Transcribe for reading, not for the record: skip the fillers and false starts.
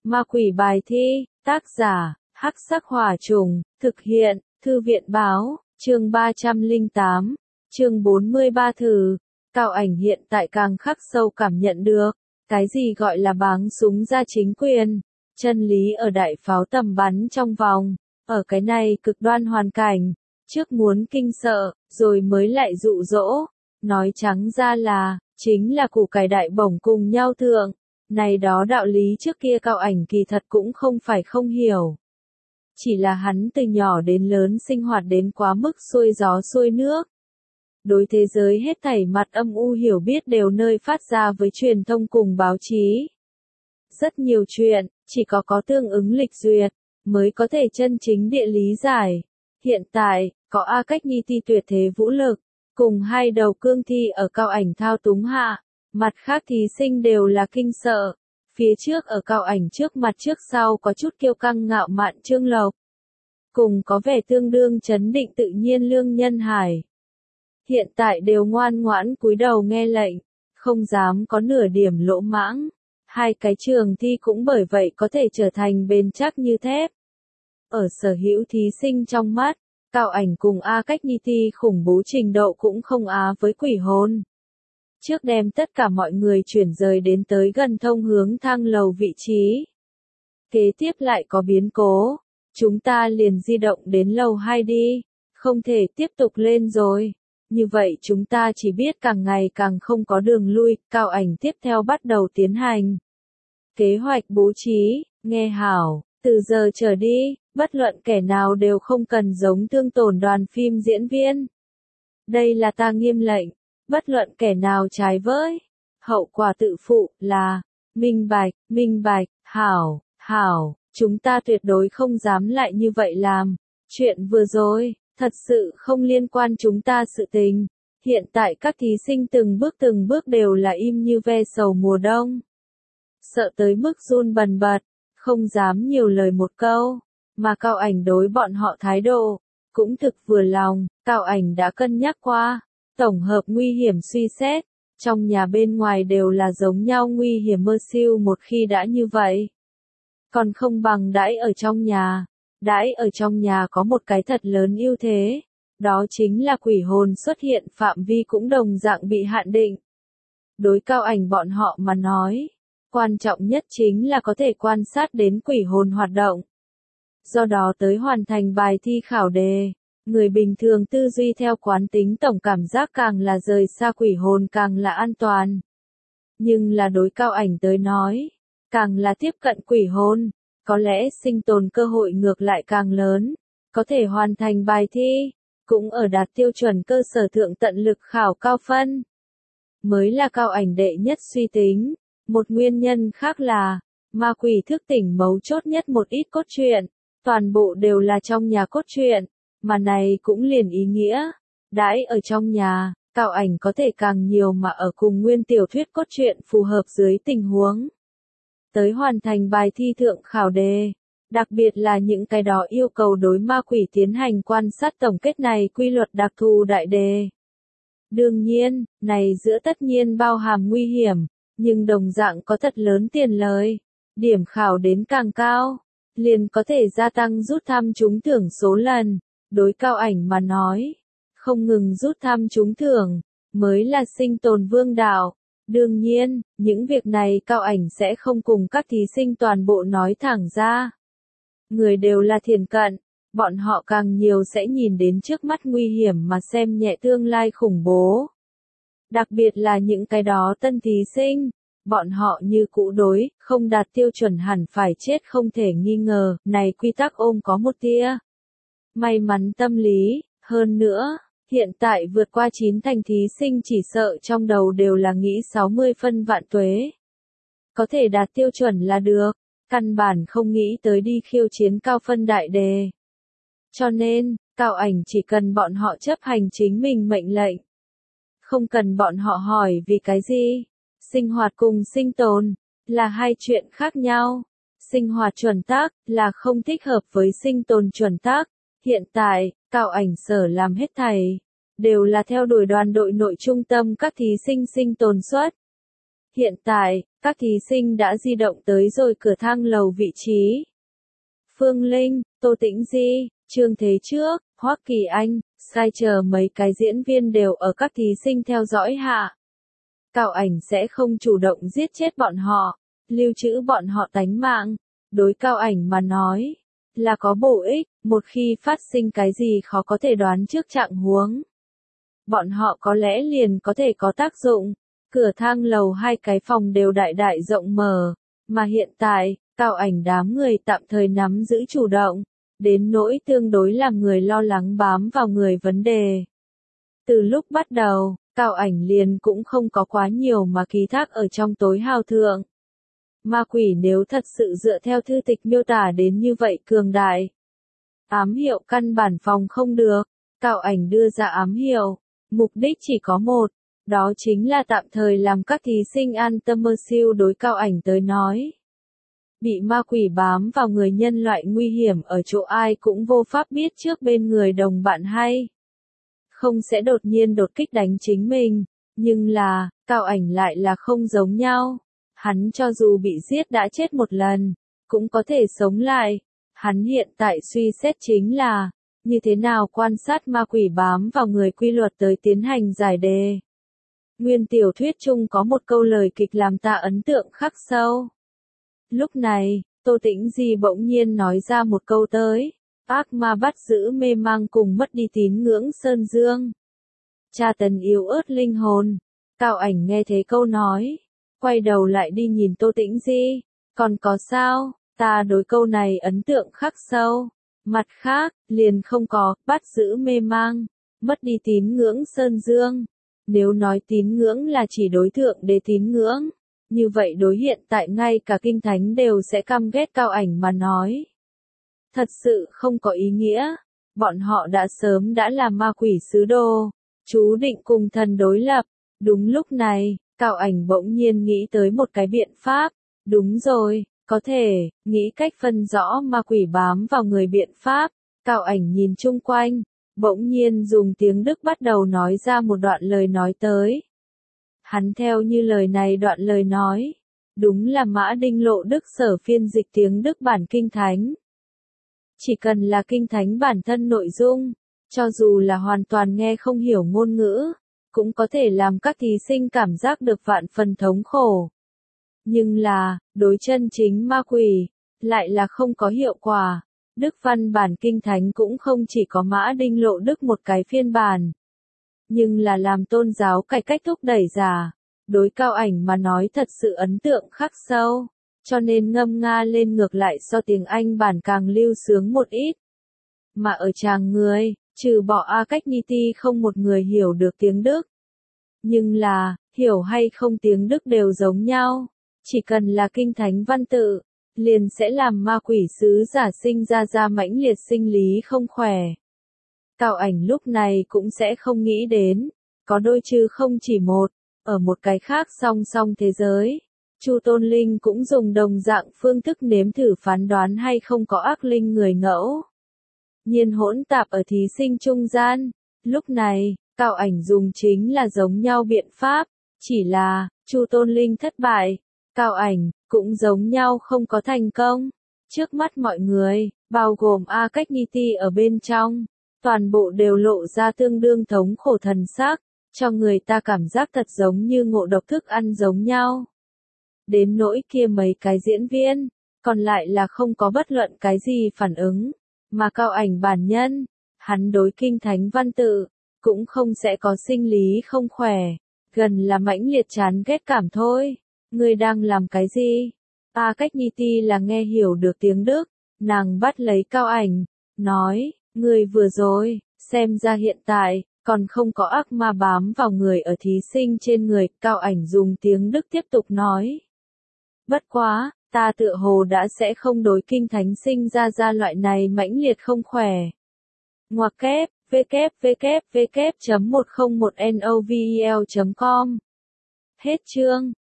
Ma quỷ bài thi, tác giả, Hắc Sắc Hỏa Trùng, thực hiện, Thư viện báo, chương 308, chương 43 thử. Cao Ảnh hiện tại càng khắc sâu cảm nhận được, cái gì gọi là báng súng ra chính quyền, chân lý ở đại pháo tầm bắn trong vòng, ở cái này cực đoan hoàn cảnh, trước muốn kinh sợ, rồi mới lại dụ dỗ, nói trắng ra là, chính là củ cải đại bổng cùng nhau thượng. Này đó đạo lý trước kia Cao Ảnh kỳ thật cũng không phải không hiểu. Chỉ là hắn từ nhỏ đến lớn sinh hoạt đến quá mức xuôi gió xuôi nước. Đối thế giới hết thảy mặt âm u hiểu biết đều nơi phát ra với truyền thông cùng báo chí. Rất nhiều chuyện, chỉ có tương ứng lịch duyệt, mới có thể chân chính địa lý giải. Hiện tại, có A Cách Nhi thi tuyệt thế vũ lực, cùng hai đầu cương thi ở Cao Ảnh thao túng hạ. Mặt khác thí sinh đều là kinh sợ. Phía trước ở Cao Ảnh trước mặt trước sau có chút kiêu căng ngạo mạn Trương Lộc. Cùng có vẻ tương đương chấn định tự nhiên Lương Nhân Hải. Hiện tại đều ngoan ngoãn cúi đầu nghe lệnh, không dám có nửa điểm lỗ mãng. Hai cái trường thi cũng bởi vậy có thể trở thành bền chắc như thép. Ở sở hữu thí sinh trong mắt, Cao Ảnh cùng A Cách Nhi thi khủng bố trình độ cũng không á với quỷ hồn. Trước đem tất cả mọi người chuyển rời đến tới gần thông hướng thang lầu vị trí. Kế tiếp lại có biến cố, chúng ta liền di động đến lầu 2 đi, không thể tiếp tục lên rồi. Như vậy chúng ta chỉ biết càng ngày càng không có đường lui, Cao Ảnh tiếp theo bắt đầu tiến hành. Kế hoạch bố trí, nghe hảo, từ giờ trở đi, bất luận kẻ nào đều không cần giống thương tổn đoàn phim diễn viên. Đây là ta nghiêm lệnh. Bất luận kẻ nào trái với, hậu quả tự phụ là, minh bạch, hảo, chúng ta tuyệt đối không dám lại như vậy làm. Chuyện vừa rồi, thật sự không liên quan chúng ta sự tình. Hiện tại các thí sinh từng bước đều là im như ve sầu mùa đông. Sợ tới mức run bần bật, không dám nhiều lời một câu, mà Cao Ảnh đối bọn họ thái độ, cũng thực vừa lòng, Cao Ảnh đã cân nhắc qua. Tổng hợp nguy hiểm suy xét, trong nhà bên ngoài đều là giống nhau nguy hiểm mơ siêu một khi đã như vậy. Còn không bằng đãi ở trong nhà. Đãi ở trong nhà có một cái thật lớn ưu thế, đó chính là quỷ hồn xuất hiện phạm vi cũng đồng dạng bị hạn định. Đối Cao Ảnh bọn họ mà nói, quan trọng nhất chính là có thể quan sát đến quỷ hồn hoạt động. Do đó tới hoàn thành bài thi khảo đề. Người bình thường tư duy theo quán tính tổng cảm giác càng là rời xa quỷ hồn càng là an toàn. Nhưng là đối Cao Ảnh tới nói, càng là tiếp cận quỷ hồn, có lẽ sinh tồn cơ hội ngược lại càng lớn, có thể hoàn thành bài thi, cũng ở đạt tiêu chuẩn cơ sở thượng tận lực khảo cao phân. Mới là Cao Ảnh đệ nhất suy tính, một nguyên nhân khác là, ma quỷ thức tỉnh mấu chốt nhất một ít cốt truyện, toàn bộ đều là trong nhà cốt truyện. Mà này cũng liền ý nghĩa, đãi ở trong nhà, Cao Ảnh có thể càng nhiều mà ở cùng nguyên tiểu thuyết cốt truyện phù hợp dưới tình huống. Tới hoàn thành bài thi thượng khảo đề, đặc biệt là những cái đó yêu cầu đối ma quỷ tiến hành quan sát tổng kết này quy luật đặc thù đại đề. Đương nhiên, này giữa tất nhiên bao hàm nguy hiểm, nhưng đồng dạng có thật lớn tiền lời, điểm khảo đến càng cao, liền có thể gia tăng rút thăm trúng thưởng số lần. Đối Cao Ảnh mà nói, không ngừng rút thăm trúng thưởng, mới là sinh tồn vương đạo. Đương nhiên, những việc này Cao Ảnh sẽ không cùng các thí sinh toàn bộ nói thẳng ra. Người đều là thiển cận, bọn họ càng nhiều sẽ nhìn đến trước mắt nguy hiểm mà xem nhẹ tương lai khủng bố. Đặc biệt là những cái đó tân thí sinh, bọn họ như cũ đối, không đạt tiêu chuẩn hẳn phải chết không thể nghi ngờ, này quy tắc ôm có một tia may mắn tâm lý, hơn nữa, hiện tại vượt qua 9 thành thí sinh chỉ sợ trong đầu đều là nghĩ 60 phân vạn tuế. Có thể đạt tiêu chuẩn là được, căn bản không nghĩ tới đi khiêu chiến cao phân đại đề. Cho nên, Cao Ảnh chỉ cần bọn họ chấp hành chính mình mệnh lệnh. Không cần bọn họ hỏi vì cái gì. Sinh hoạt cùng sinh tồn, là hai chuyện khác nhau. Sinh hoạt chuẩn tắc, là không thích hợp với sinh tồn chuẩn tắc. Hiện tại, Cao Ảnh sở làm hết thảy, đều là theo đuổi đoàn đội nội trung tâm các thí sinh sinh tồn suất. Hiện tại, các thí sinh đã di động tới rồi cửa thang lầu vị trí. Phương Linh, Tô Tĩnh Di, Trương Thế Trước, Hoắc Kỳ Anh, Sai chờ mấy cái diễn viên đều ở các thí sinh theo dõi hạ. Cao Ảnh sẽ không chủ động giết chết bọn họ, lưu trữ bọn họ tánh mạng. Đối Cao Ảnh mà nói, là có bổ ích, một khi phát sinh cái gì khó có thể đoán trước trạng huống. Bọn họ có lẽ liền có thể có tác dụng. Cửa thang lầu hai cái phòng đều đại đại rộng mở, mà hiện tại, Cao Ảnh đám người tạm thời nắm giữ chủ động, đến nỗi tương đối làm người lo lắng bám vào người vấn đề. Từ lúc bắt đầu, Cao Ảnh liền cũng không có quá nhiều mà ký thác ở trong tối hào thượng. Ma quỷ nếu thật sự dựa theo thư tịch miêu tả đến như vậy cường đại. Ám hiệu căn bản phòng không được, Cao Ảnh đưa ra ám hiệu, mục đích chỉ có một, đó chính là tạm thời làm các thí sinh an tâm mơ siêu đối Cao Ảnh tới nói. Bị ma quỷ bám vào người nhân loại nguy hiểm ở chỗ ai cũng vô pháp biết trước bên người đồng bạn hay không sẽ đột nhiên đột kích đánh chính mình, nhưng là, Cao Ảnh lại là không giống nhau. Hắn cho dù bị giết đã chết một lần, cũng có thể sống lại. Hắn hiện tại suy xét chính là, như thế nào quan sát ma quỷ bám vào người quy luật tới tiến hành giải đề. Nguyên tiểu thuyết chung có một câu lời kịch làm ta ấn tượng khắc sâu. Lúc này, Tô Tĩnh Di bỗng nhiên nói ra một câu tới, ác ma bắt giữ mê mang cùng mất đi tín ngưỡng Sơn Dương. Tra tấn yếu ớt linh hồn. Cao Ảnh nghe thấy câu nói, quay đầu lại đi nhìn Tô Tĩnh Di, còn có sao, ta đối câu này ấn tượng khắc sâu. Mặt khác, liền không có, bắt giữ mê mang, mất đi tín ngưỡng Sơn Dương. Nếu nói tín ngưỡng là chỉ đối tượng để tín ngưỡng, như vậy đối hiện tại ngay cả kinh thánh đều sẽ căm ghét Cao Ảnh mà nói. Thật sự không có ý nghĩa, bọn họ đã sớm đã là ma quỷ sứ đồ, chú định cùng thần đối lập. Đúng lúc này, Cao Ảnh bỗng nhiên nghĩ tới một cái biện pháp, đúng rồi, có thể, nghĩ cách phân rõ ma quỷ bám vào người biện pháp. Cao Ảnh nhìn chung quanh, bỗng nhiên dùng tiếng Đức bắt đầu nói ra một đoạn lời nói tới. Hắn theo như lời này đoạn lời nói, đúng là Mã Đinh Lộ Đức sở phiên dịch tiếng Đức bản kinh thánh. Chỉ cần là kinh thánh bản thân nội dung, cho dù là hoàn toàn nghe không hiểu ngôn ngữ, cũng có thể làm các thí sinh cảm giác được vạn phần thống khổ. Nhưng là, đối chân chính ma quỷ, lại là không có hiệu quả. Đức văn bản kinh thánh cũng không chỉ có Mã Đinh Lộ Đức một cái phiên bản. Nhưng là làm tôn giáo cải cách thúc đẩy giả. Đối Cao Ảnh mà nói thật sự ấn tượng khắc sâu. Cho nên ngâm nga lên ngược lại so tiếng Anh bản càng lưu sướng một ít. Mà ở tràng người, trừ bỏ A Cách Ni Ti không một người hiểu được tiếng Đức. Nhưng là, hiểu hay không tiếng Đức đều giống nhau. Chỉ cần là kinh thánh văn tự, liền sẽ làm ma quỷ sứ giả sinh ra mãnh liệt sinh lý không khỏe. Cao Ảnh lúc này cũng sẽ không nghĩ đến, có đôi chứ không chỉ một, ở một cái khác song song thế giới. Chu Tôn Linh cũng dùng đồng dạng phương thức nếm thử phán đoán hay không có ác linh người ngẫu nhiên hỗn tạp ở thí sinh trung gian. Lúc này, Cao Ảnh dùng chính là giống nhau biện pháp, chỉ là, Chu Tôn Linh thất bại, Cao Ảnh cũng giống nhau không có thành công. Trước mắt mọi người, bao gồm A Cách Ni Ti ở bên trong, toàn bộ đều lộ ra tương đương thống khổ thần sắc, cho người ta cảm giác thật giống như ngộ độc thức ăn giống nhau. Đến nỗi kia mấy cái diễn viên, còn lại là không có bất luận cái gì phản ứng, mà Cao Ảnh bản nhân, hắn đối kinh thánh văn tự, cũng không sẽ có sinh lý không khỏe, gần là mãnh liệt chán ghét cảm thôi. Ngươi đang làm cái gì? A Cách Ni Ti là nghe hiểu được tiếng Đức, nàng bắt lấy Cao Ảnh, nói, ngươi vừa rồi, xem ra hiện tại, còn không có ác ma bám vào người ở thí sinh trên người. Cao Ảnh dùng tiếng Đức tiếp tục nói. Bất quá, ta tựa hồ đã sẽ không đối kinh thánh sinh ra loại này mãnh liệt không khỏe. Ngoặc kép, www.101novel.com. Hết chương.